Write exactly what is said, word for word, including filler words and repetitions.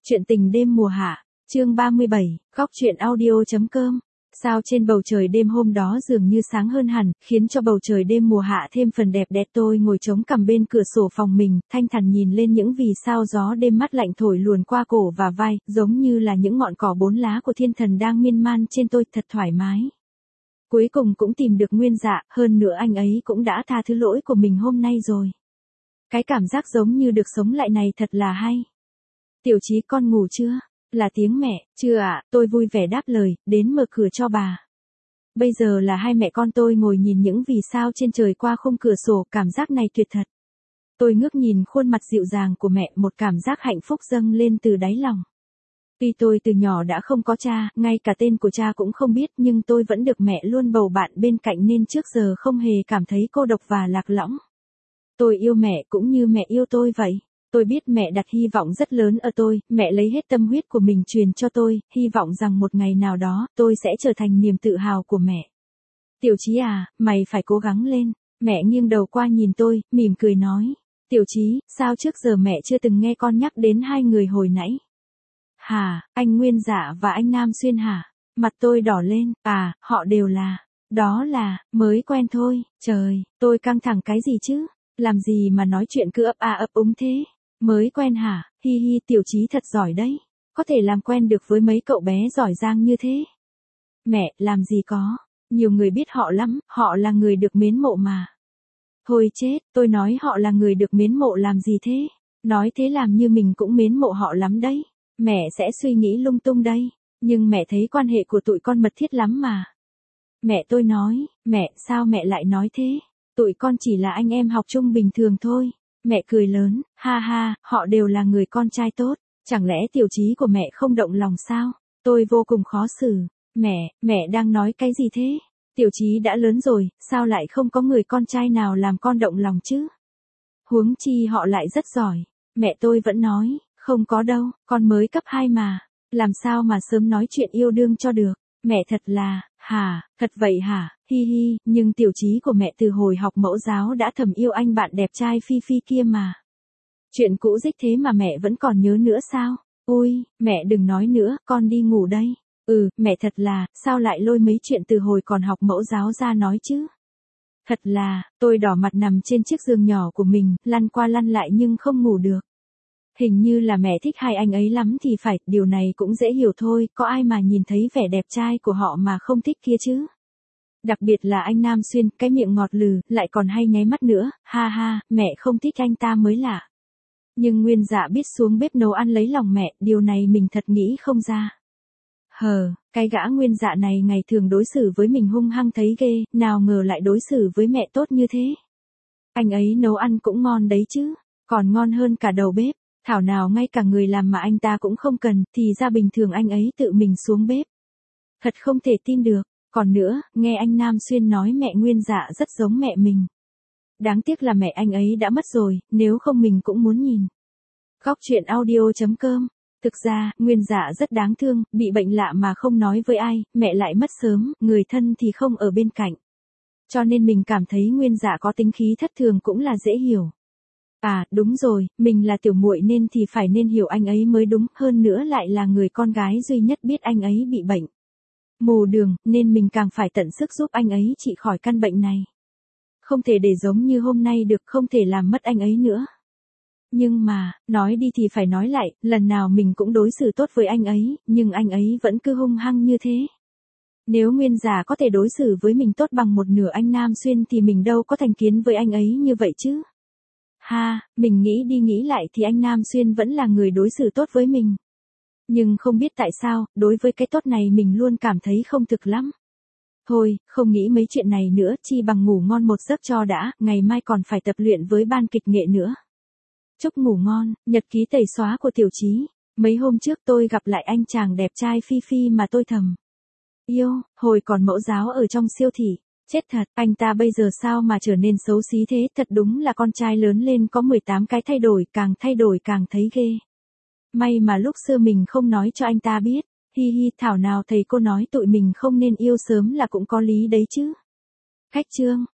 Chuyện tình đêm mùa hạ, chương ba mươi bảy, góc truyện audio.com. Sao trên bầu trời đêm hôm đó dường như sáng hơn hẳn, khiến cho bầu trời đêm mùa hạ thêm phần đẹp đẽ. Tôi ngồi chống cằm bên cửa sổ phòng mình, thanh thản nhìn lên những vì sao gió đêm mát lạnh thổi luồn qua cổ và vai, giống như là những ngọn cỏ bốn lá của thiên thần đang miên man trên tôi, thật thoải mái. Cuối cùng cũng tìm được Nguyên Dạ, hơn nữa anh ấy cũng đã tha thứ lỗi của mình hôm nay rồi. Cái cảm giác giống như được sống lại này thật là hay. Tiểu Chí, con ngủ chưa? Là tiếng mẹ. Chưa ạ, tôi vui vẻ đáp lời, đến mở cửa cho bà. Bây giờ là hai mẹ con tôi ngồi nhìn những vì sao trên trời qua khung cửa sổ, cảm giác này tuyệt thật. Tôi ngước nhìn khuôn mặt dịu dàng của mẹ, một cảm giác hạnh phúc dâng lên từ đáy lòng. Tuy tôi từ nhỏ đã không có cha, ngay cả tên của cha cũng không biết, nhưng tôi vẫn được mẹ luôn bầu bạn bên cạnh nên trước giờ không hề cảm thấy cô độc và lạc lõng. Tôi yêu mẹ cũng như mẹ yêu tôi vậy. Tôi biết mẹ đặt hy vọng rất lớn ở tôi, mẹ lấy hết tâm huyết của mình truyền cho tôi, hy vọng rằng một ngày nào đó, tôi sẽ trở thành niềm tự hào của mẹ. Tiểu Chí à, mày phải cố gắng lên. Mẹ nghiêng đầu qua nhìn tôi, mỉm cười nói. Tiểu Chí, sao trước giờ mẹ chưa từng nghe con nhắc đến hai người hồi nãy? Hả, anh Nguyên Dạ và anh Nam Xuyên hả? Mặt tôi đỏ lên, à, họ đều là, đó là, mới quen thôi. Trời, tôi căng thẳng cái gì chứ? Làm gì mà nói chuyện cứ ấp a ấp úng thế? Mới quen hả? Hi hi, Tiểu Chí thật giỏi đấy. Có thể làm quen được với mấy cậu bé giỏi giang như thế. Mẹ, làm gì có. Nhiều người biết họ lắm, họ là người được mến mộ mà. Thôi chết, tôi nói họ là người được mến mộ làm gì thế? Nói thế làm như mình cũng mến mộ họ lắm đấy. Mẹ sẽ suy nghĩ lung tung đây. Nhưng mẹ thấy quan hệ của tụi con mật thiết lắm mà. Mẹ tôi nói, mẹ, sao mẹ lại nói thế? Tụi con chỉ là anh em học chung bình thường thôi. Mẹ cười lớn, ha ha, họ đều là người con trai tốt. Chẳng lẽ Tiểu Chí của mẹ không động lòng sao? Tôi vô cùng khó xử. Mẹ, mẹ đang nói cái gì thế? Tiểu Chí đã lớn rồi, sao lại không có người con trai nào làm con động lòng chứ? Huống chi họ lại rất giỏi. Mẹ tôi vẫn nói, không có đâu, con mới cấp hai mà. Làm sao mà sớm nói chuyện yêu đương cho được? Mẹ thật là, hả, thật vậy hả, hi hi, nhưng Tiểu Chí của mẹ từ hồi học mẫu giáo đã thầm yêu anh bạn đẹp trai Phi Phi kia mà. Chuyện cũ dích thế mà mẹ vẫn còn nhớ nữa sao? Ôi, mẹ đừng nói nữa, con đi ngủ đây. Ừ, mẹ thật là, sao lại lôi mấy chuyện từ hồi còn học mẫu giáo ra nói chứ? Thật là, tôi đỏ mặt nằm trên chiếc giường nhỏ của mình, lăn qua lăn lại nhưng không ngủ được. Hình như là mẹ thích hai anh ấy lắm thì phải, điều này cũng dễ hiểu thôi, có ai mà nhìn thấy vẻ đẹp trai của họ mà không thích kia chứ. Đặc biệt là anh Nam Xuyên, cái miệng ngọt lừ, lại còn hay nháy mắt nữa, ha ha, mẹ không thích anh ta mới lạ. Nhưng Nguyên Dạ biết xuống bếp nấu ăn lấy lòng mẹ, điều này mình thật nghĩ không ra. Hờ, cái gã Nguyên Dạ này ngày thường đối xử với mình hung hăng thấy ghê, nào ngờ lại đối xử với mẹ tốt như thế. Anh ấy nấu ăn cũng ngon đấy chứ, còn ngon hơn cả đầu bếp. Thảo nào ngay cả người làm mà anh ta cũng không cần, thì ra bình thường anh ấy tự mình xuống bếp. Thật không thể tin được. Còn nữa, nghe anh Nam Xuyên nói mẹ Nguyên Dạ rất giống mẹ mình. Đáng tiếc là mẹ anh ấy đã mất rồi, nếu không mình cũng muốn nhìn. Góc truyện audio.com. Thực ra, Nguyên Dạ rất đáng thương, bị bệnh lạ mà không nói với ai, mẹ lại mất sớm, người thân thì không ở bên cạnh. Cho nên mình cảm thấy Nguyên Dạ có tính khí thất thường cũng là dễ hiểu. À, đúng rồi, mình là tiểu muội nên thì phải nên hiểu anh ấy mới đúng, hơn nữa lại là người con gái duy nhất biết anh ấy bị bệnh mù đường, nên mình càng phải tận sức giúp anh ấy trị khỏi căn bệnh này. Không thể để giống như hôm nay được, không thể làm mất anh ấy nữa. Nhưng mà, nói đi thì phải nói lại, lần nào mình cũng đối xử tốt với anh ấy, nhưng anh ấy vẫn cứ hung hăng như thế. Nếu Nguyên Dạ có thể đối xử với mình tốt bằng một nửa anh Nam Xuyên thì mình đâu có thành kiến với anh ấy như vậy chứ. Ha, mình nghĩ đi nghĩ lại thì anh Nam Xuyên vẫn là người đối xử tốt với mình. Nhưng không biết tại sao, đối với cái tốt này mình luôn cảm thấy không thực lắm. Thôi, không nghĩ mấy chuyện này nữa, chi bằng ngủ ngon một giấc cho đã, ngày mai còn phải tập luyện với ban kịch nghệ nữa. Chúc ngủ ngon. Nhật ký tẩy xóa của Tiểu Chí. Mấy hôm trước tôi gặp lại anh chàng đẹp trai Phi Phi mà tôi thầm yêu, hồi còn mẫu giáo ở trong siêu thị. Chết thật, anh ta bây giờ sao mà trở nên xấu xí thế, thật đúng là con trai lớn lên có mười tám cái thay đổi, càng thay đổi càng thấy ghê. May mà lúc xưa mình không nói cho anh ta biết, hi hi, thảo nào thầy cô nói tụi mình không nên yêu sớm là cũng có lý đấy chứ. Khách chương.